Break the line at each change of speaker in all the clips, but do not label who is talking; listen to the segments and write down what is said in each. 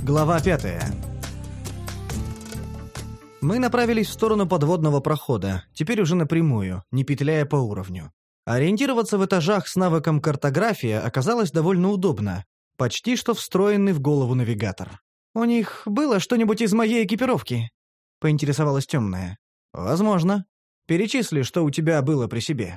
Глава 5. Мы направились в сторону подводного прохода, теперь уже напрямую, не петляя по уровню. Ориентироваться в этажах с навыком картография оказалось довольно удобно, почти что встроенный в голову навигатор. «У них было что-нибудь из моей экипировки?» — поинтересовалась темная. «Возможно. Перечисли, что у тебя было при себе».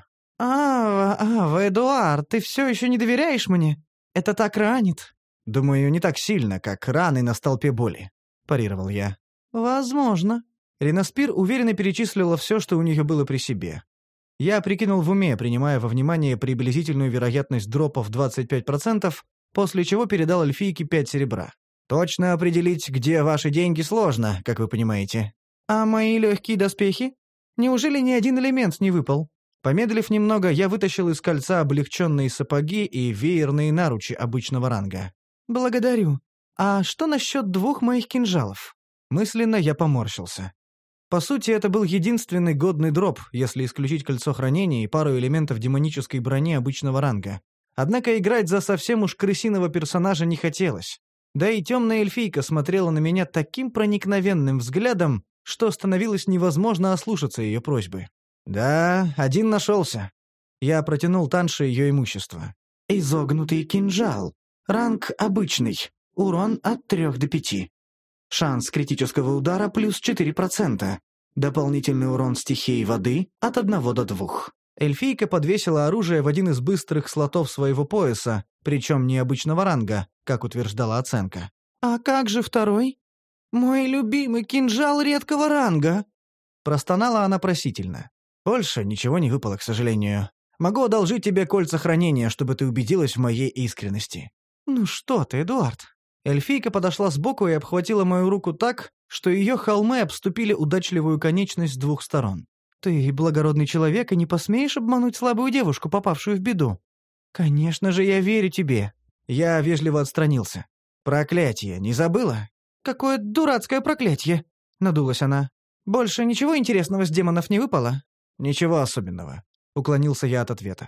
Эдуард, ты все еще не доверяешь мне? Это так ранит». «Думаю, не так сильно, как раны на столпе боли», — парировал я. «Возможно». Риноспир уверенно перечислила все, что у нее было при себе. Я прикинул в уме, принимая во внимание приблизительную вероятность дропа в 25%, после чего передал эльфийке 5 серебра. «Точно определить, где ваши деньги, сложно, как вы понимаете». «А мои легкие доспехи? Неужели ни один элемент не выпал?» Помедлив немного, я вытащил из кольца облегченные сапоги и веерные наручи обычного ранга. «Благодарю. А что насчет 2 моих кинжалов?» Мысленно я поморщился. По сути, это был единственный годный дроп, если исключить кольцо хранения и пару элементов демонической брони обычного ранга. Однако играть за совсем уж крысиного персонажа не хотелось. Да и темная эльфийка смотрела на меня таким проникновенным взглядом, что становилось невозможно ослушаться ее просьбы. «Да, один нашелся». Я протянул Танше ее имущество. «Изогнутый кинжал. Ранг обычный. Урон от 3 до 5. Шанс критического удара плюс 4%. Дополнительный урон стихии воды от 1 до 2». Эльфийка подвесила оружие в один из быстрых слотов своего пояса, причем необычного ранга, как утверждала оценка. «А как же второй? Мой любимый кинжал редкого ранга!» Простонала она просительно. «Больше ничего не выпало, к сожалению. Могу одолжить тебе кольца хранения, чтобы ты убедилась в моей искренности». «Ну что ты, Эдуард?» Эльфийка подошла сбоку и обхватила мою руку так, что ее холмы обступили удачливую конечность с 2 сторон. «Ты благородный человек и не посмеешь обмануть слабую девушку, попавшую в беду?» «Конечно же, я верю тебе». Я вежливо отстранился. «Проклятие, не забыла?» «Какое дурацкое проклятие!» — надулась она. «Больше ничего интересного с демонов не выпало?» «Ничего особенного», — уклонился я от ответа.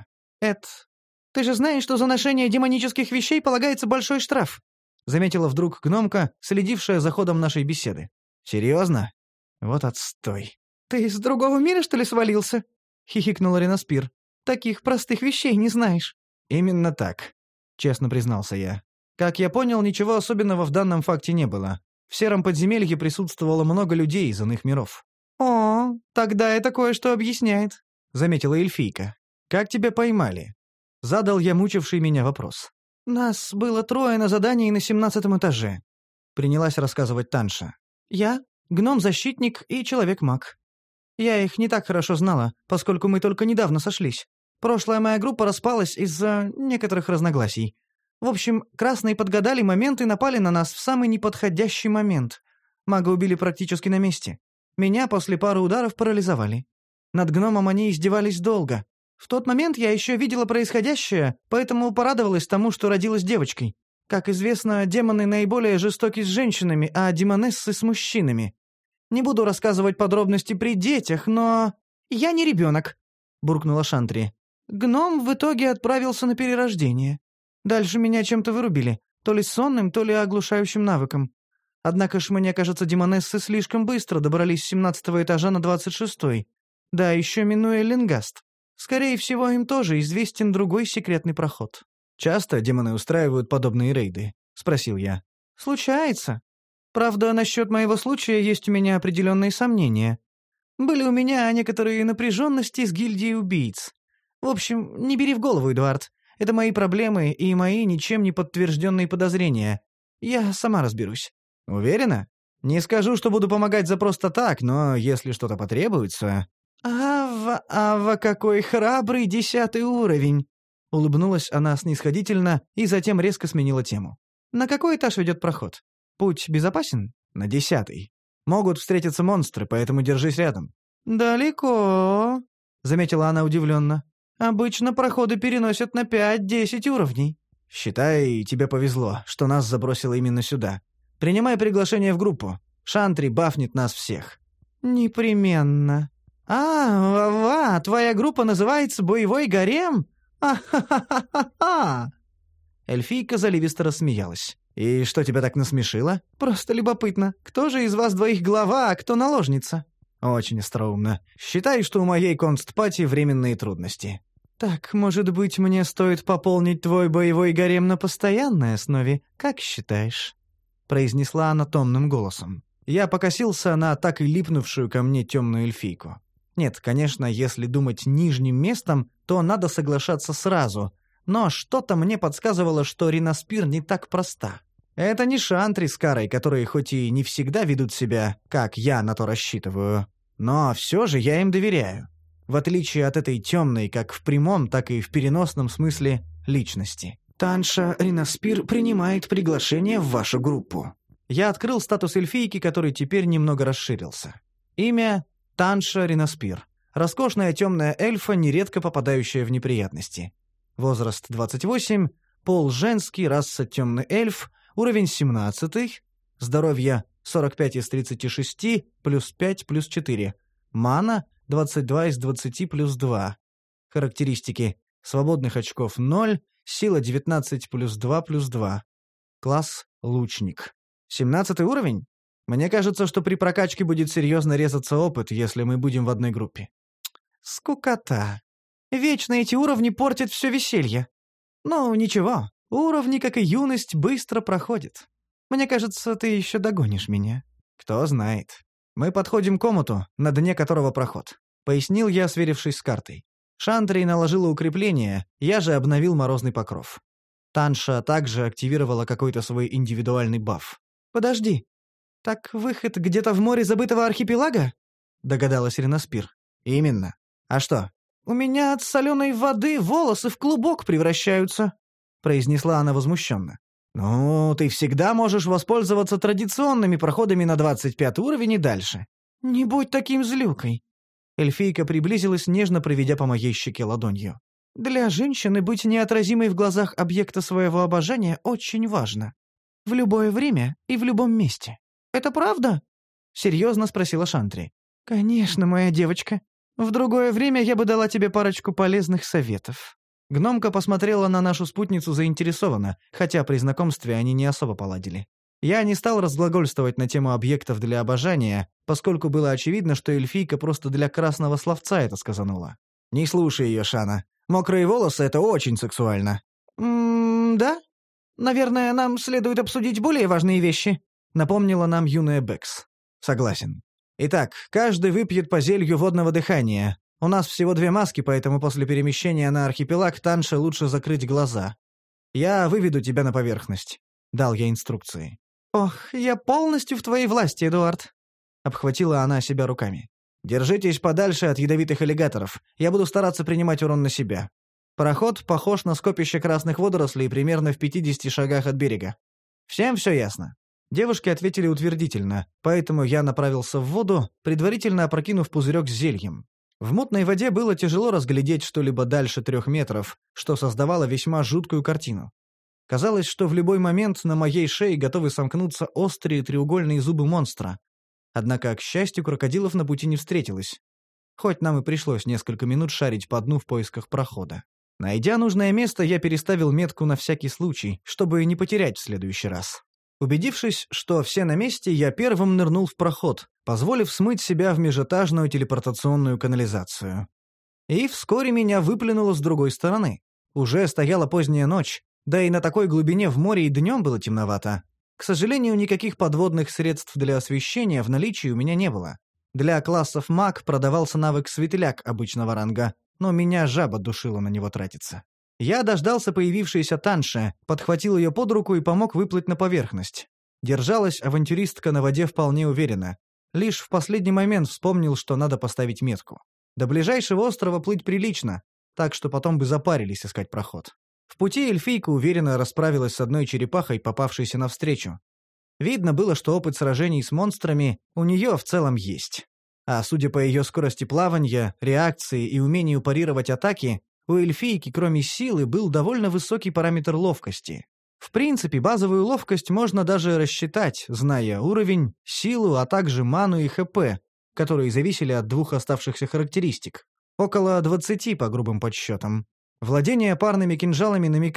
Ты же знаешь, что за ношение демонических вещей полагается большой штраф?» — заметила вдруг гномка, следившая за ходом нашей беседы. «Серьезно? Вот отстой». «Ты из другого мира, что ли, свалился?» — хихикнула Риноспир. «Таких простых вещей не знаешь». «Именно так», — честно признался я. Как я понял, ничего особенного в данном факте не было. В сером подземелье присутствовало много людей из иных миров. «О, тогда это кое-что объясняет», — заметила эльфийка. «Как тебя поймали?» — задал я мучивший меня вопрос. «Нас было 3 на задании на 17-м этаже», — принялась рассказывать Танша. «Я, гном-защитник и человек-маг. Я их не так хорошо знала, поскольку мы только недавно сошлись. Прошлая моя группа распалась из-за некоторых разногласий. В общем, красные подгадали момент и напали на нас в самый неподходящий момент. Мага убили практически на месте. Меня после пары ударов парализовали. Над гномом они издевались долго. В тот момент я еще видела происходящее, поэтому порадовалась тому, что родилась девочкой. Как известно, демоны наиболее жестоки с женщинами, а демонессы с мужчинами. Не буду рассказывать подробности при детях, но... «Я не ребенок», — буркнула Шантри. «Гном в итоге отправился на перерождение. Дальше меня чем-то вырубили, то ли сонным, то ли оглушающим навыком. Однако ж, мне кажется, демонессы слишком быстро добрались с 17-го этажа на 26-й. Да, еще минуя Ленгаст. Скорее всего, им тоже известен другой секретный проход». «Часто демоны устраивают подобные рейды?» — спросил я. «Случается. Правда, насчет моего случая есть у меня определенные сомнения. Были у меня некоторые напряженности с гильдией убийц. В общем, не бери в голову, Эдуард. Это мои проблемы и мои ничем не подтвержденные подозрения. Я сама разберусь». «Уверена? Не скажу, что буду помогать за просто так, но если что-то потребуется...» «Ава, какой храбрый 10-й уровень!» Улыбнулась она снисходительно и затем резко сменила тему. «На какой этаж ведет проход? Путь безопасен?» «На 10-й. Могут встретиться монстры, поэтому держись рядом». «Далеко», — заметила она удивленно. «Обычно проходы переносят на 5-10 уровней». «Считай, тебе повезло, что нас забросило именно сюда. Принимай приглашение в группу. Шантри бафнет нас всех». «Непременно». «Вава, твоя группа называется «Боевой гарем»? Ахахахаха!» Эльфийка заливисто рассмеялась. «И что тебя так насмешило?» «Просто любопытно. Кто же из вас двоих глава, а кто наложница?» «Очень остроумно. Считай, что у моей констпати временные трудности». «Так, может быть, мне стоит пополнить твой боевой гарем на постоянной основе? Как считаешь?» произнесла она томным голосом. Я покосился на так и липнувшую ко мне темную эльфийку. Нет, конечно, если думать нижним местом, то надо соглашаться сразу, но что-то мне подсказывало, что Риноспир не так проста. Это не Шантри с Карой, которые хоть и не всегда ведут себя, как я на то рассчитываю, но все же я им доверяю. В отличие от этой темной, как в прямом, так и в переносном смысле, личности. «Танша Риноспир принимает приглашение в вашу группу». Я открыл статус эльфийки, который теперь немного расширился. Имя — Танша Риноспир. Роскошная темная эльфа, нередко попадающая в неприятности. Возраст 28, пол женский, раса темный эльф, уровень 17, здоровье 45 из 36, плюс 5, плюс 4. Мана 22 из 20, плюс 2. Характеристики: свободных очков 0, сила 19 плюс 2 плюс 2. Класс — лучник. 17 уровень? Мне кажется, что при прокачке будет серьезно резаться опыт, если мы будем в одной группе. Скукота. Вечно эти уровни портят все веселье. Ну, ничего, уровни, как и юность, быстро проходят. Мне кажется, ты еще догонишь меня. Кто знает. Мы подходим к омуту, на дне которого проход. Пояснил я, сверившись с картой. Шантри наложила укрепление, я же обновил морозный покров. Танша также активировала какой-то свой индивидуальный баф. «Подожди. Так выход где-то в море забытого архипелага?» — догадалась Риноспир. «Именно. А что?» «У меня от соленой воды волосы в клубок превращаются», — произнесла она возмущенно. «Ну, ты всегда можешь воспользоваться традиционными проходами на 25 уровень и дальше». «Не будь таким злюкой». Эльфийка приблизилась, нежно проведя по моей щеке ладонью. «Для женщины быть неотразимой в глазах объекта своего обожания очень важно. В любое время и в любом месте. Это правда?» — серьезно спросила Шантри. «Конечно, моя девочка. В другое время я бы дала тебе парочку полезных советов». Гномка посмотрела на нашу спутницу заинтересованно, хотя при знакомстве они не особо поладили. Я не стал разглагольствовать на тему объектов для обожания, поскольку было очевидно, что эльфийка просто для красного словца это сказанула. «Не слушай ее, Шана. Мокрые волосы — это очень сексуально». Да? Наверное, нам следует обсудить более важные вещи», — напомнила нам юная Бэкс. «Согласен. Итак, каждый выпьет по зелью водного дыхания. У нас всего 2 маски, поэтому после перемещения на архипелаг Танше лучше закрыть глаза. Я выведу тебя на поверхность», — дал я инструкции. «Ох, я полностью в твоей власти, Эдуард», — обхватила она себя руками. «Держитесь подальше от ядовитых аллигаторов. Я буду стараться принимать урон на себя. Пароход похож на скопище красных водорослей примерно в 50 шагах от берега. Всем все ясно?» Девушки ответили утвердительно, поэтому я направился в воду, предварительно опрокинув пузырек с зельем. В мутной воде было тяжело разглядеть что-либо дальше 3 метров, что создавало весьма жуткую картину. Казалось, что в любой момент на моей шее готовы сомкнуться острые треугольные зубы монстра. Однако, к счастью, крокодилов на пути не встретилось. Хоть нам и пришлось несколько минут шарить по дну в поисках прохода. Найдя нужное место, я переставил метку на всякий случай, чтобы не потерять в следующий раз. Убедившись, что все на месте, я первым нырнул в проход, позволив смыть себя в межэтажную телепортационную канализацию. И вскоре меня выплюнуло с другой стороны. Уже стояла поздняя ночь, да и на такой глубине в море и днем было темновато. К сожалению, никаких подводных средств для освещения в наличии у меня не было. Для классов маг продавался навык «Светляк» обычного ранга, но меня жаба душила на него тратиться. Я дождался появившейся Танши, подхватил ее под руку и помог выплыть на поверхность. Держалась авантюристка на воде вполне уверенно. Лишь в последний момент вспомнил, что надо поставить метку. До ближайшего острова плыть прилично, так что потом бы запарились искать проход. В пути эльфийка уверенно расправилась с одной черепахой, попавшейся навстречу. Видно было, что опыт сражений с монстрами у нее в целом есть. А судя по ее скорости плавания, реакции и умению парировать атаки, у эльфийки, кроме силы, был довольно высокий параметр ловкости. В принципе, базовую ловкость можно даже рассчитать, зная уровень, силу, а также ману и ХП, которые зависели от 2 оставшихся характеристик. Около 20 по грубым подсчетам. Владение парными кинжалами намекает,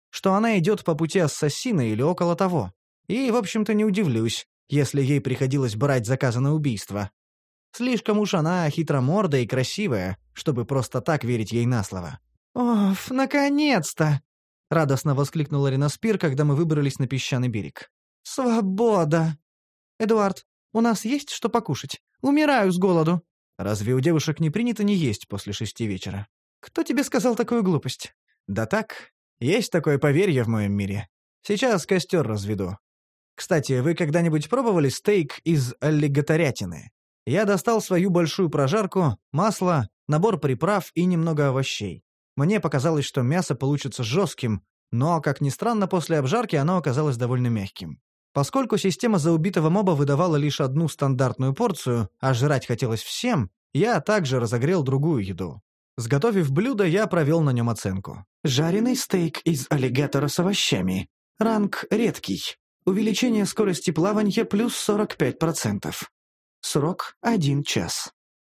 что она идет по пути ассасина или около того. И, в общем-то, не удивлюсь, если ей приходилось брать заказы на убийство. Слишком уж она хитромордая и красивая, чтобы просто так верить ей на слово. «Оф, наконец-то!» — радостно воскликнула Реноспир, когда мы выбрались на песчаный берег. «Свобода! Эдуард, у нас есть что покушать? Умираю с голоду!» «Разве у девушек не принято не есть после 6 вечера?» «Кто тебе сказал такую глупость?» «Да так, есть такое поверье в моем мире. Сейчас костер разведу. Кстати, вы когда-нибудь пробовали стейк из аллигаторятины? Я достал свою большую прожарку, масло, набор приправ и немного овощей. Мне показалось, что мясо получится жестким, но, как ни странно, после обжарки оно оказалось довольно мягким. Поскольку система за убитого моба выдавала лишь одну стандартную порцию, а жрать хотелось всем, я также разогрел другую еду. Сготовив блюдо, я провел на нем оценку. Жареный стейк из аллигатора с овощами. Ранг редкий. Увеличение скорости плавания плюс 45%. Срок 1 час.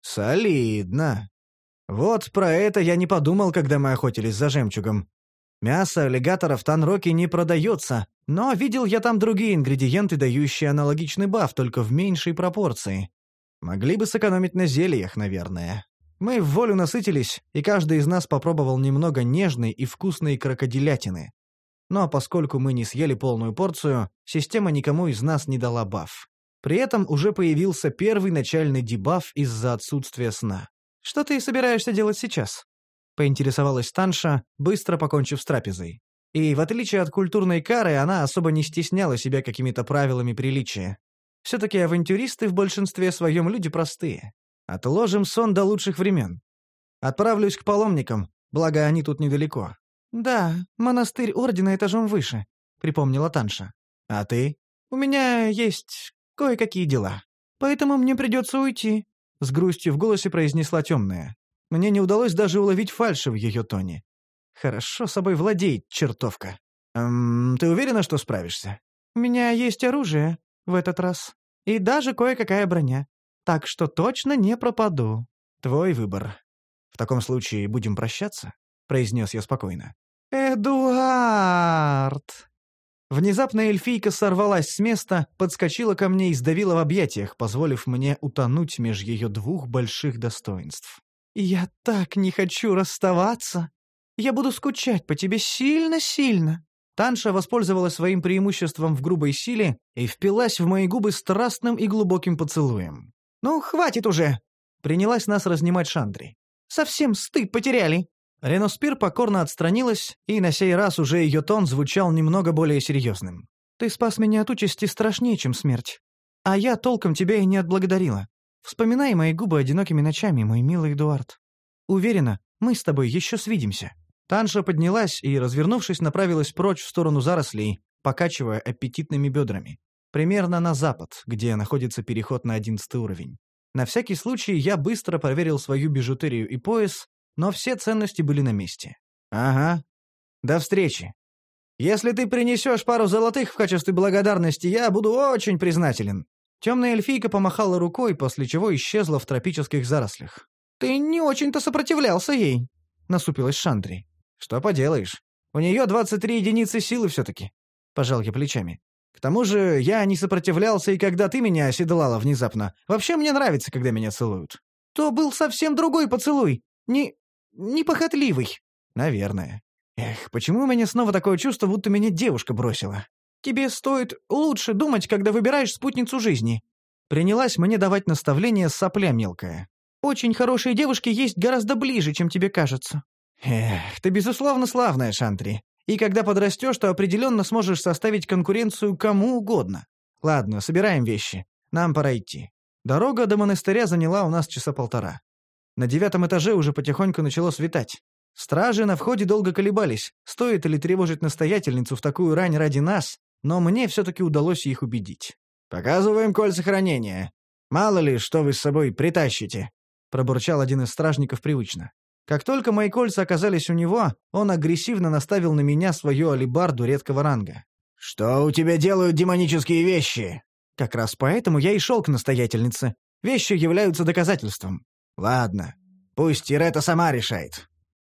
Солидно. Вот про это я не подумал, когда мы охотились за жемчугом. Мясо аллигатора в Танроке не продается, но видел я там другие ингредиенты, дающие аналогичный баф, только в меньшей пропорции. Могли бы сэкономить на зельях, наверное. Мы в волю насытились, и каждый из нас попробовал немного нежной и вкусной крокодилятины. Но поскольку мы не съели полную порцию, система никому из нас не дала баф. При этом уже появился первый начальный дебаф из-за отсутствия сна. «Что ты собираешься делать сейчас?» — поинтересовалась Танша, быстро покончив с трапезой. И, в отличие от культурной кары, она особо не стесняла себя какими-то правилами приличия. Все-таки авантюристы в большинстве своем люди простые. Отложим сон до лучших времен. Отправлюсь к паломникам, благо они тут недалеко. «Да, монастырь Ордена этажом выше», — припомнила Танша. «А ты?» «У меня есть кое-какие дела. Поэтому мне придется уйти», — с грустью в голосе произнесла темная. Мне не удалось даже уловить фальши в ее тоне. «Хорошо собой владеет, чертовка. Ты уверена, что справишься?» «У меня есть оружие в этот раз. И даже кое-какая броня. Так что точно не пропаду». «Твой выбор. В таком случае будем прощаться?» — произнес я спокойно. «Эдуард!» Внезапно эльфийка сорвалась с места, подскочила ко мне и сдавила в объятиях, позволив мне утонуть меж ее двух больших достоинств. «Я так не хочу расставаться. Я буду скучать по тебе сильно-сильно». Танша воспользовалась своим преимуществом в грубой силе и впилась в мои губы страстным и глубоким поцелуем. «Ну, хватит уже!» — принялась нас разнимать Шандри. «Совсем стыд потеряли!» Реноспир покорно отстранилась, и на сей раз уже ее тон звучал немного более серьезным. «Ты спас меня от участи страшнее, чем смерть. А я толком тебя и не отблагодарила. Вспоминай мои губы одинокими ночами, мой милый Эдуард. Уверена, мы с тобой еще свидимся». Танша поднялась и, развернувшись, направилась прочь в сторону зарослей, покачивая аппетитными бедрами. Примерно на запад, где находится переход на 11 уровень. На всякий случай я быстро проверил свою бижутерию и пояс, но все ценности были на месте. «Ага. До встречи. Если ты принесешь пару золотых в качестве благодарности, я буду очень признателен». Темная эльфийка помахала рукой, после чего исчезла в тропических зарослях. «Ты не очень-то сопротивлялся ей», — насупилась Шандри. «Что поделаешь? У нее 23 единицы силы все-таки», — пожал я плечами. «К тому же я не сопротивлялся, и когда ты меня оседлала внезапно. Вообще мне нравится, когда меня целуют». «То был совсем другой поцелуй. Непохотливый». «Наверное. Эх, почему у меня снова такое чувство, будто меня девушка бросила?» «Тебе стоит лучше думать, когда выбираешь спутницу жизни». Принялась мне давать наставление сопля мелкая. «Очень хорошие девушки есть гораздо ближе, чем тебе кажется». «Эх, ты безусловно славная, Шантри. И когда подрастешь, то определенно сможешь составить конкуренцию кому угодно. Ладно, собираем вещи. Нам пора идти». Дорога до монастыря заняла у нас часа полтора. На 9 этаже уже потихоньку начало светать. Стражи на входе долго колебались, стоит ли тревожить настоятельницу в такую рань ради нас, но мне все-таки удалось их убедить. «Показываем кольца хранения. Мало ли, что вы с собой притащите», — пробурчал один из стражников привычно. Как только мои кольца оказались у него, он агрессивно наставил на меня свою алебарду редкого ранга. «Что у тебя делают демонические вещи?» «Как раз поэтому я и шел к настоятельнице. Вещи являются доказательством». «Ладно, пусть Ирета сама решает.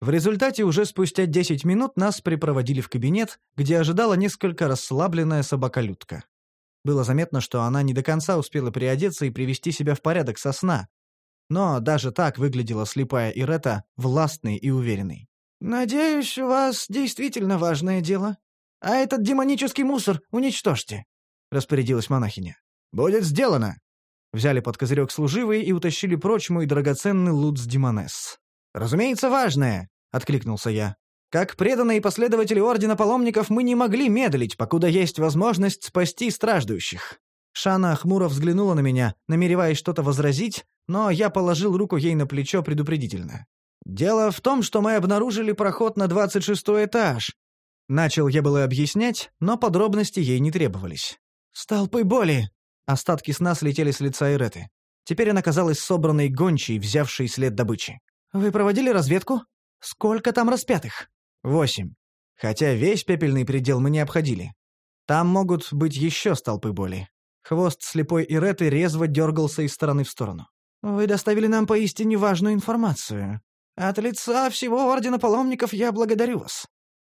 В результате уже спустя 10 минут нас припроводили в кабинет, где ожидала несколько расслабленная собака-людка. Было заметно, что она не до конца успела приодеться и привести себя в порядок со сна. Но даже так выглядела слепая Ирета, властной и уверенной. «Надеюсь, у вас действительно важное дело. А этот демонический мусор уничтожьте», — распорядилась монахиня. «Будет сделано!» Взяли под козырек служивые и утащили прочь мой драгоценный лут демонесс. «Разумеется, важное!» — откликнулся я. «Как преданные последователи Ордена Паломников мы не могли медлить, покуда есть возможность спасти страждущих». Шана хмуро взглянула на меня, намереваясь что-то возразить, но я положил руку ей на плечо предупредительно. «Дело в том, что мы обнаружили проход на 26-й этаж». Начал я было объяснять, но подробности ей не требовались. «Столпы боли!» Остатки сна слетели с лица Иреты. Теперь она казалась собранной гончей, взявшей след добычи. «Вы проводили разведку? Сколько там распятых?» 8. Хотя весь пепельный предел мы не обходили. Там могут быть еще столпы боли. Хвост слепой Иреты резво дергался из стороны в сторону. «Вы доставили нам поистине важную информацию. От лица всего Ордена Паломников я благодарю вас.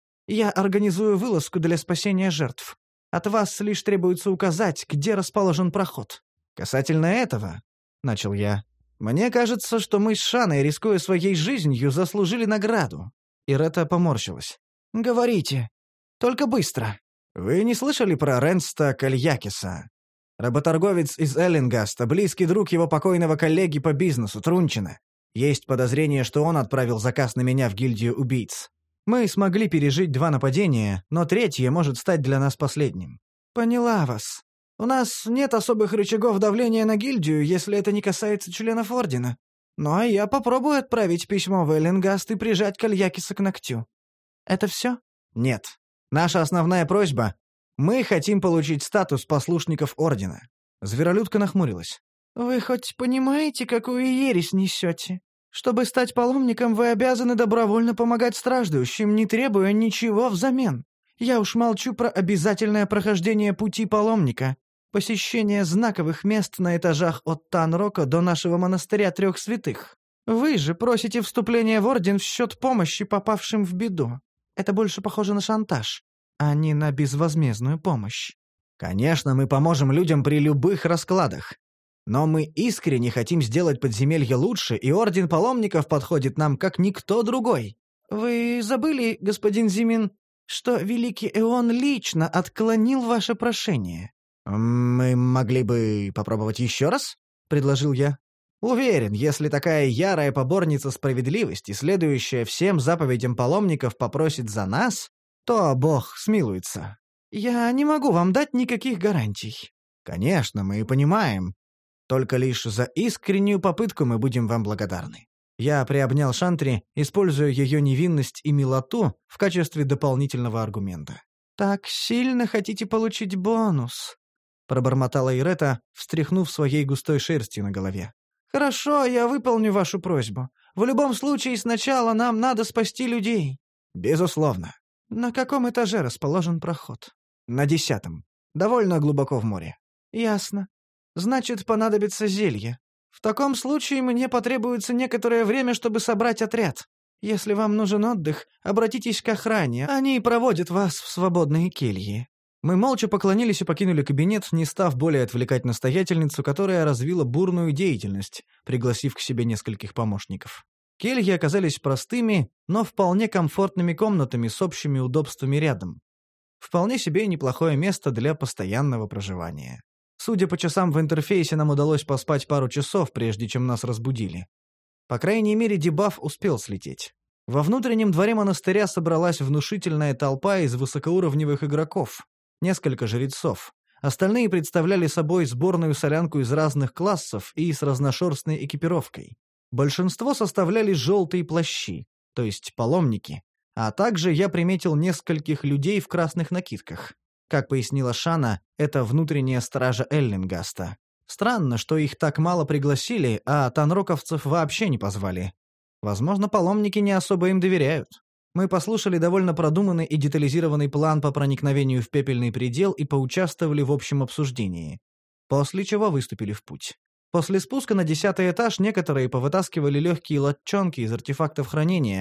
Я организую вылазку для спасения жертв. От вас лишь требуется указать, где расположен проход». «Касательно этого», — начал я, — «мне кажется, что мы с Шаной, рискуя своей жизнью, заслужили награду». Ирета поморщилась. «Говорите. Только быстро». «Вы не слышали про Ренста Кальякиса? Работорговец из Эллингаста, близкий друг его покойного коллеги по бизнесу, Трунчина. Есть подозрение, что он отправил заказ на меня в гильдию убийц. Мы смогли пережить 2 нападения, но третье может стать для нас последним». «Поняла вас. У нас нет особых рычагов давления на гильдию, если это не касается членов Ордена. Ну а я попробую отправить письмо в Эллингаст и прижать Кальякиса к ногтю. Это все?» «Нет. Наша основная просьба — мы хотим получить статус послушников Ордена». Зверолюдка нахмурилась. «Вы хоть понимаете, какую ересь несете? Чтобы стать паломником, вы обязаны добровольно помогать страждущим, не требуя ничего взамен. Я уж молчу про обязательное прохождение пути паломника, посещение знаковых мест на этажах от Танрока до нашего монастыря 3 святых. Вы же просите вступления в Орден в счет помощи попавшим в беду. Это больше похоже на шантаж, а не на безвозмездную помощь». «Конечно, мы поможем людям при любых раскладах. Но мы искренне хотим сделать подземелье лучше, и Орден Паломников подходит нам как никто другой». «Вы забыли, господин Зимин, что Великий Эон лично отклонил ваше прошение?» «Мы могли бы попробовать еще раз?» — предложил я. «Уверен, если такая ярая поборница справедливости, следующая всем заповедям паломников, попросит за нас, то Бог смилуется». «Я не могу вам дать никаких гарантий». «Конечно, мы понимаем. Только лишь за искреннюю попытку мы будем вам благодарны». Я приобнял Шантри, используя ее невинность и милоту в качестве дополнительного аргумента. «Так сильно хотите получить бонус», — пробормотала Ирета, встряхнув своей густой шерстью на голове. «Хорошо, я выполню вашу просьбу. В любом случае, сначала нам надо спасти людей». «Безусловно». «На каком этаже расположен проход?» «На 10-м. Довольно глубоко в море». «Ясно. Значит, понадобится зелье. В таком случае мне потребуется некоторое время, чтобы собрать отряд. Если вам нужен отдых, обратитесь к охране, они проводят вас в свободные кельи». Мы молча поклонились и покинули кабинет, не став более отвлекать настоятельницу, которая развила бурную деятельность, пригласив к себе нескольких помощников. Кельи оказались простыми, но вполне комфортными комнатами с общими удобствами рядом. Вполне себе неплохое место для постоянного проживания. Судя по часам в интерфейсе, нам удалось поспать пару часов, прежде чем нас разбудили. По крайней мере, дебаф успел слететь. Во внутреннем дворе монастыря собралась внушительная толпа из высокоуровневых игроков, несколько жрецов. Остальные представляли собой сборную солянку из разных классов и с разношерстной экипировкой. Большинство составляли желтые плащи, то есть паломники, а также я приметил нескольких людей в красных накидках. Как пояснила Шана, это внутренняя стража Эллингаста. Странно, что их так мало пригласили, а танроковцев вообще не позвали. Возможно, паломники не особо им доверяют. Мы послушали довольно продуманный и детализированный план по проникновению в пепельный предел и поучаствовали в общем обсуждении. После чего выступили в путь. После спуска на 10-й этаж некоторые повытаскивали легкие латчонки из артефактов хранения,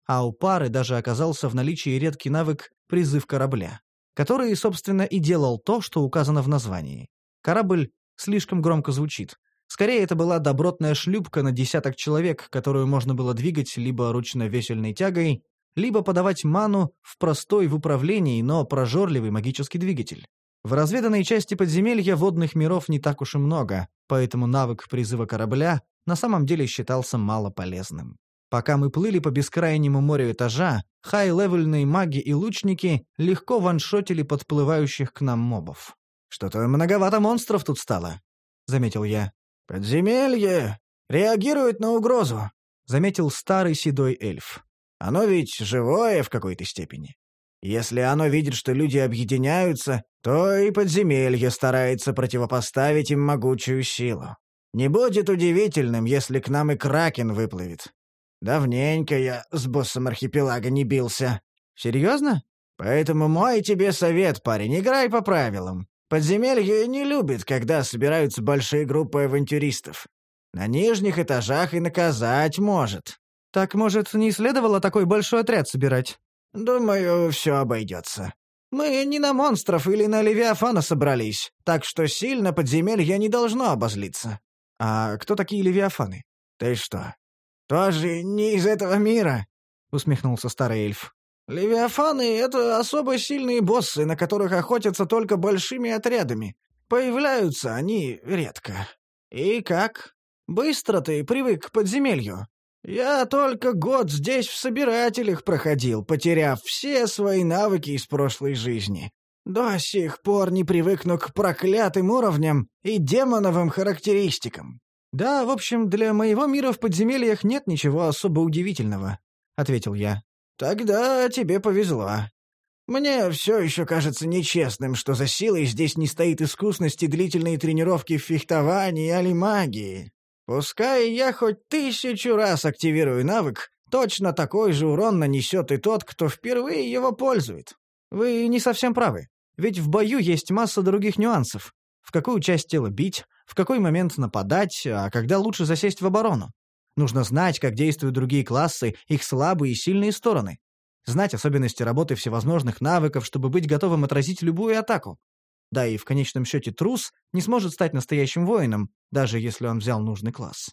а у пары даже оказался в наличии редкий навык «призыв корабля», который, собственно, и делал то, что указано в названии. Корабль слишком громко звучит. Скорее, это была добротная шлюпка на десяток человек, которую можно было двигать либо ручно-весельной тягой, либо подавать ману в простой в управлении, но прожорливый магический двигатель. В разведанной части подземелья водных миров не так уж и много, поэтому навык призыва корабля на самом деле считался малополезным. Пока мы плыли по бескрайнему морю этажа, хай-левельные маги и лучники легко ваншотили подплывающих к нам мобов. «Что-то многовато монстров тут стало», — заметил я. «Подземелье реагирует на угрозу», — заметил старый седой эльф. «Оно ведь живое в какой-то степени. Если оно видит, что люди объединяются, то и подземелье старается противопоставить им могучую силу. Не будет удивительным, если к нам и кракен выплывет. Давненько я с боссом архипелага не бился». «Серьезно? Поэтому мой тебе совет, парень, играй по правилам. Подземелье не любит, когда собираются большие группы авантюристов. На нижних этажах и наказать может». «Так, может, не следовало такой большой отряд собирать?» «Думаю, все обойдется. Мы не на монстров или на Левиафана собрались, так что сильно подземелье не должно обозлиться». «А кто такие Левиафаны?» «Ты что, тоже не из этого мира?» — усмехнулся старый эльф. «Левиафаны — это особо сильные боссы, на которых охотятся только большими отрядами. Появляются они редко. И как? Быстро ты привык к подземелью? Я только год здесь в собирателях проходил, потеряв все свои навыки из прошлой жизни. До сих пор не привыкну к проклятым уровням и демоновым характеристикам». «Да, в общем, для моего мира в подземельях нет ничего особо удивительного», — ответил я. «Тогда тебе повезло. Мне все еще кажется нечестным, что за силой здесь не стоит искусность и длительные тренировки в фехтовании или магии. Пускай я хоть 1000 раз активирую навык, точно такой же урон нанесет и тот, кто впервые его пользует». «Вы не совсем правы. Ведь в бою есть масса других нюансов. В какую часть тела бить, в какой момент нападать, а когда лучше засесть в оборону. Нужно знать, как действуют другие классы, их слабые и сильные стороны. Знать особенности работы всевозможных навыков, чтобы быть готовым отразить любую атаку. Да и в конечном счете трус не сможет стать настоящим воином, даже если он взял нужный класс».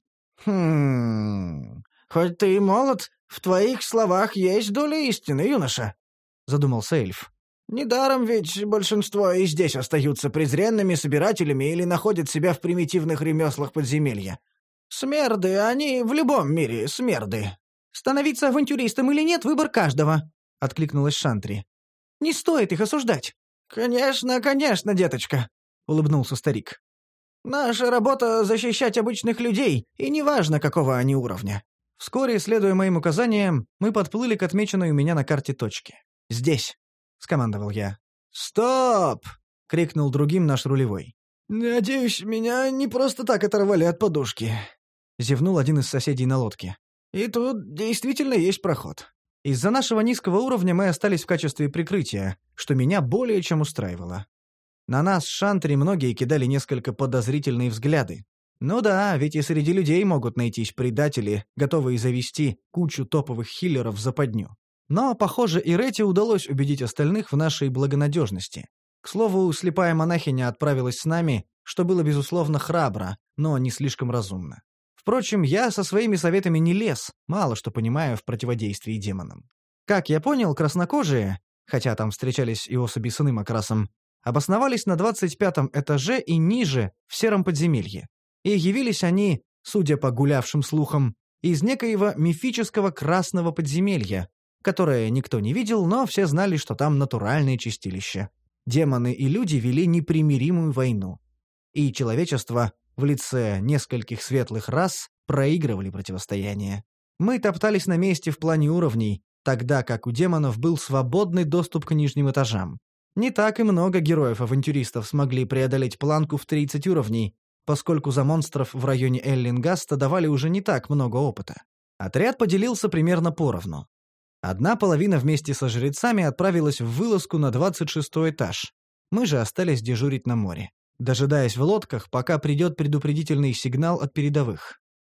«Хоть ты и молод, в твоих словах есть доля истины, юноша», — задумался эльф. «Недаром ведь большинство и здесь остаются презренными собирателями или находят себя в примитивных ремеслах подземелья. Смерды, они в любом мире смерды». «Становиться авантюристом или нет — выбор каждого», — откликнулась Шантри. «Не стоит их осуждать». «Конечно, конечно, деточка», — улыбнулся старик. «Наша работа — защищать обычных людей, и неважно, какого они уровня». Вскоре, следуя моим указаниям, мы подплыли к отмеченной у меня на карте точке. «Здесь», — скомандовал я. «Стоп!» — крикнул другим наш рулевой. «Надеюсь, меня не просто так оторвали от подушки», — зевнул один из соседей на лодке. «И тут действительно есть проход». Из-за нашего низкого уровня мы остались в качестве прикрытия, что меня более чем устраивало. На нас с Шантри многие кидали несколько подозрительные взгляды. Ну да, ведь и среди людей могут найтись предатели, готовые завести кучу топовых хиллеров в западню. Но, похоже, и Ретти удалось убедить остальных в нашей благонадежности. К слову, слепая монахиня отправилась с нами, что было, безусловно, храбро, но не слишком разумно. Впрочем, я со своими советами не лез, мало что понимаю в противодействии демонам. Как я понял, краснокожие, хотя там встречались и особи с иным окрасом, обосновались на 25-м этаже и ниже, в сером подземелье. И явились они, судя по гулявшим слухам, из некоего мифического красного подземелья, которое никто не видел, но все знали, что там натуральное чистилище. Демоны и люди вели непримиримую войну. И человечество в лице нескольких светлых рас проигрывали противостояние. Мы топтались на месте в плане уровней, тогда как у демонов был свободный доступ к нижним этажам. Не так и много героев-авантюристов смогли преодолеть планку в 30 уровней, поскольку за монстров в районе Эллингаста давали уже не так много опыта. Отряд поделился примерно поровну. Одна половина вместе со жрецами отправилась в вылазку на 26-й этаж. Мы же остались дежурить на море, дожидаясь в лодках, пока придет предупредительный сигнал от передовых.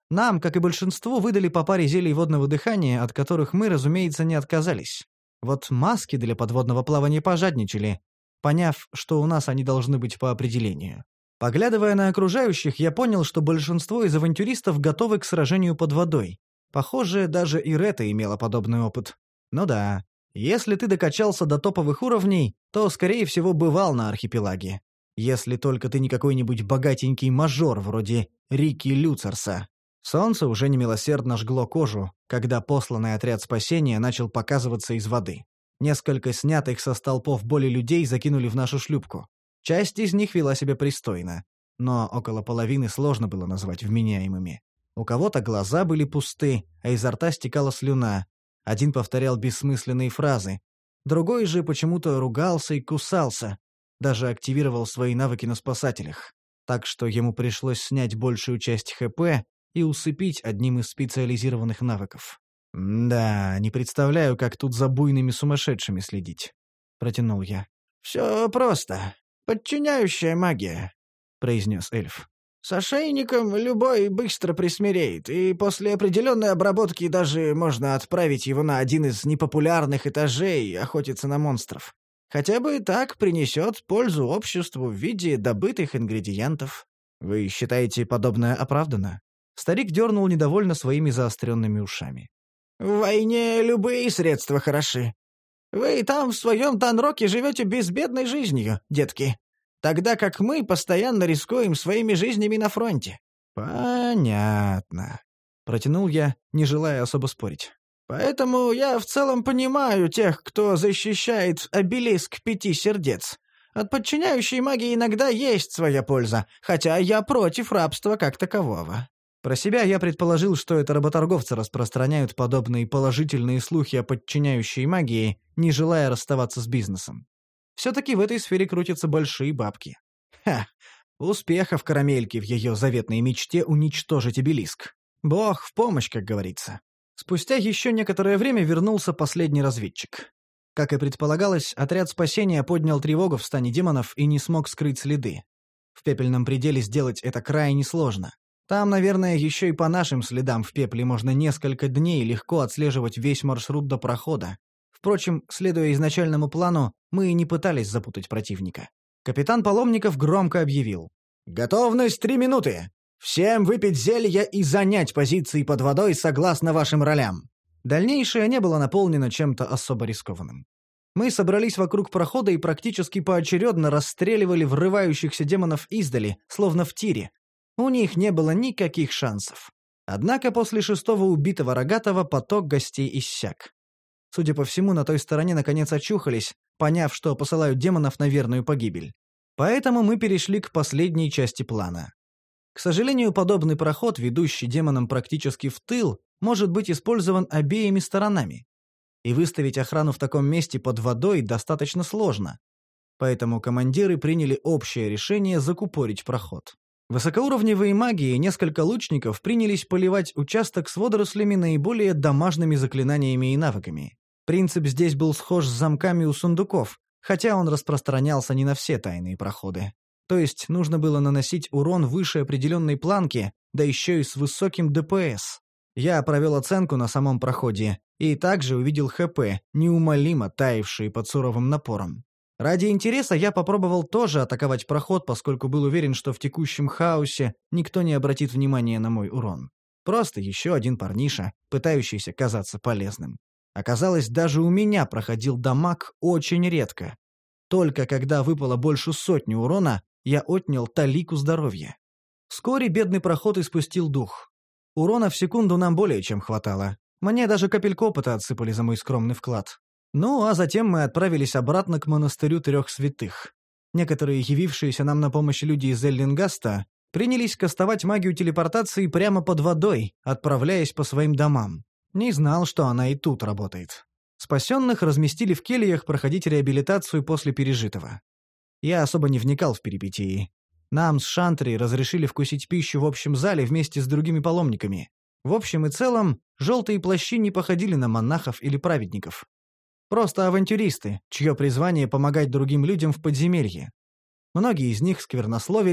Нам, как и большинству, выдали по паре зелий водного дыхания, от которых мы, разумеется, не отказались. Вот маски для подводного плавания пожадничали, поняв, что у нас они должны быть по определению. Поглядывая на окружающих, я понял, что большинство из авантюристов готовы к сражению под водой. Похоже, даже и Рета имела подобный опыт. Ну да, если ты докачался до топовых уровней, то, скорее всего, бывал на архипелаге. Если только ты не какой-нибудь богатенький мажор вроде Рики Люцерса. Солнце уже немилосердно жгло кожу, когда посланный отряд спасения начал показываться из воды. Несколько снятых со столпов боли людей закинули в нашу шлюпку. Часть из них вела себя пристойно, но около половины сложно было назвать вменяемыми. У кого-то глаза были пусты, а изо рта стекала слюна. Один повторял бессмысленные фразы. Другой же почему-то ругался и кусался. Даже активировал свои навыки на спасателях. Так что ему пришлось снять большую часть ХП и усыпить одним из специализированных навыков. «Да, не представляю, как тут за буйными сумасшедшими следить», — протянул я.
«Все просто. Подчиняющая магия», — произнес эльф. «С ошейником любой быстро присмиреет, и после определенной обработки даже можно отправить его на один из непопулярных этажей охотиться на монстров. Хотя бы так принесет пользу обществу в виде добытых ингредиентов».
«Вы считаете, подобное оправдано?» Старик дернул недовольно своими заостренными ушами.
«В войне любые средства хороши. Вы там в своем Танроке живете безбедной жизнью, детки, тогда как мы постоянно рискуем своими жизнями на фронте».
«Понятно», — протянул я, не желая особо спорить.
«Поэтому я в целом понимаю тех, кто защищает обелиск 5 сердец. От подчиняющей магии иногда есть своя польза, хотя я против рабства как такового».
Про себя я предположил, что это работорговцы распространяют подобные положительные слухи о подчиняющей магии, не желая расставаться с бизнесом. Все-таки в этой сфере крутятся большие бабки. Ха! Успехов карамельки в ее заветной мечте уничтожить обелиск. Бог в помощь, как говорится. Спустя еще некоторое время вернулся последний разведчик. Как и предполагалось, отряд спасения поднял тревогу в стане демонов и не смог скрыть следы. В пепельном пределе сделать это крайне сложно. Там, наверное, еще и по нашим следам в пепле можно несколько дней легко отслеживать весь маршрут до прохода. Впрочем, следуя изначальному плану, мы и не пытались запутать противника. Капитан Паломников громко объявил: «Готовность 3 минуты! Всем выпить зелья и занять позиции под водой согласно вашим ролям!» Дальнейшее не было наполнено чем-то особо рискованным. Мы собрались вокруг прохода и практически поочередно расстреливали врывающихся демонов издали, словно в тире. У них не было никаких шансов. Однако после 6-го убитого рогатого поток гостей иссяк. Судя по всему, на той стороне наконец очухались, поняв, что посылают демонов на верную погибель. Поэтому мы перешли к последней части плана. К сожалению, подобный проход, ведущий демонам практически в тыл, может быть использован обеими сторонами. И выставить охрану в таком месте под водой достаточно сложно. Поэтому командиры приняли общее решение закупорить проход. Высокоуровневые маги и несколько лучников принялись поливать участок с водорослями наиболее домашними заклинаниями и навыками. Принцип здесь был схож с замками у сундуков, хотя он распространялся не на все тайные проходы. То есть нужно было наносить урон выше определенной планки, да еще и с высоким ДПС. Я провел оценку на самом проходе и также увидел ХП, неумолимо таявшие под суровым напором. Ради интереса я попробовал тоже атаковать проход, поскольку был уверен, что в текущем хаосе никто не обратит внимания на мой урон. Просто еще один парниша, пытающийся казаться полезным. Оказалось, даже у меня проходил дамаг очень редко. Только когда выпало больше 100 урона, я отнял талику здоровья. Вскоре бедный проход испустил дух. Урона в секунду нам более чем хватало. Мне даже капельку опыта отсыпали за мой скромный вклад. Ну, а затем мы отправились обратно к монастырю 3 святых. Некоторые явившиеся нам на помощь люди из Эллингаста принялись кастовать магию телепортации прямо под водой, отправляясь по своим домам. Не знал, что она и тут работает. Спасенных разместили в кельях проходить реабилитацию после пережитого. Я особо не вникал в перипетии. Нам с Шантри разрешили вкусить пищу в общем зале вместе с другими паломниками. В общем и целом, желтые плащи не походили на монахов или праведников. Просто авантюристы, чье призвание помогать другим людям в подземелье. Многие из них сквернословили,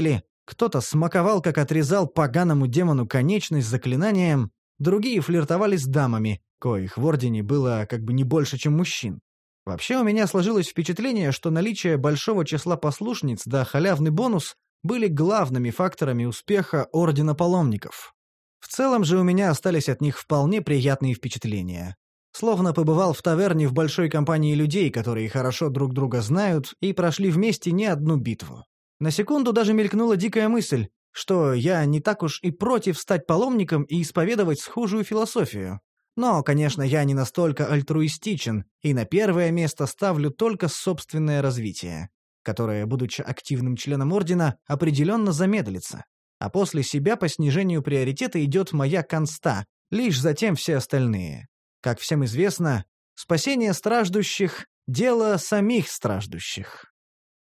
Кто-то смаковал, как отрезал поганому демону конечность заклинанием, другие флиртовали с дамами, коих в Ордене было как бы не больше, чем мужчин. Вообще у меня сложилось впечатление, что наличие большого числа послушниц да халявный бонус были главными факторами успеха Ордена Паломников. В целом же у меня остались от них вполне приятные впечатления. Словно побывал в таверне в большой компании людей, которые хорошо друг друга знают и прошли вместе не одну битву. На секунду даже мелькнула дикая мысль, что я не так уж и против стать паломником и исповедовать схожую философию. Но, конечно, я не настолько альтруистичен, и на первое место ставлю только собственное развитие, которое, будучи активным членом Ордена, определенно замедлится. А после себя по снижению приоритета идет моя конста, лишь затем все остальные. Как всем известно, спасение страждущих – дело самих страждущих.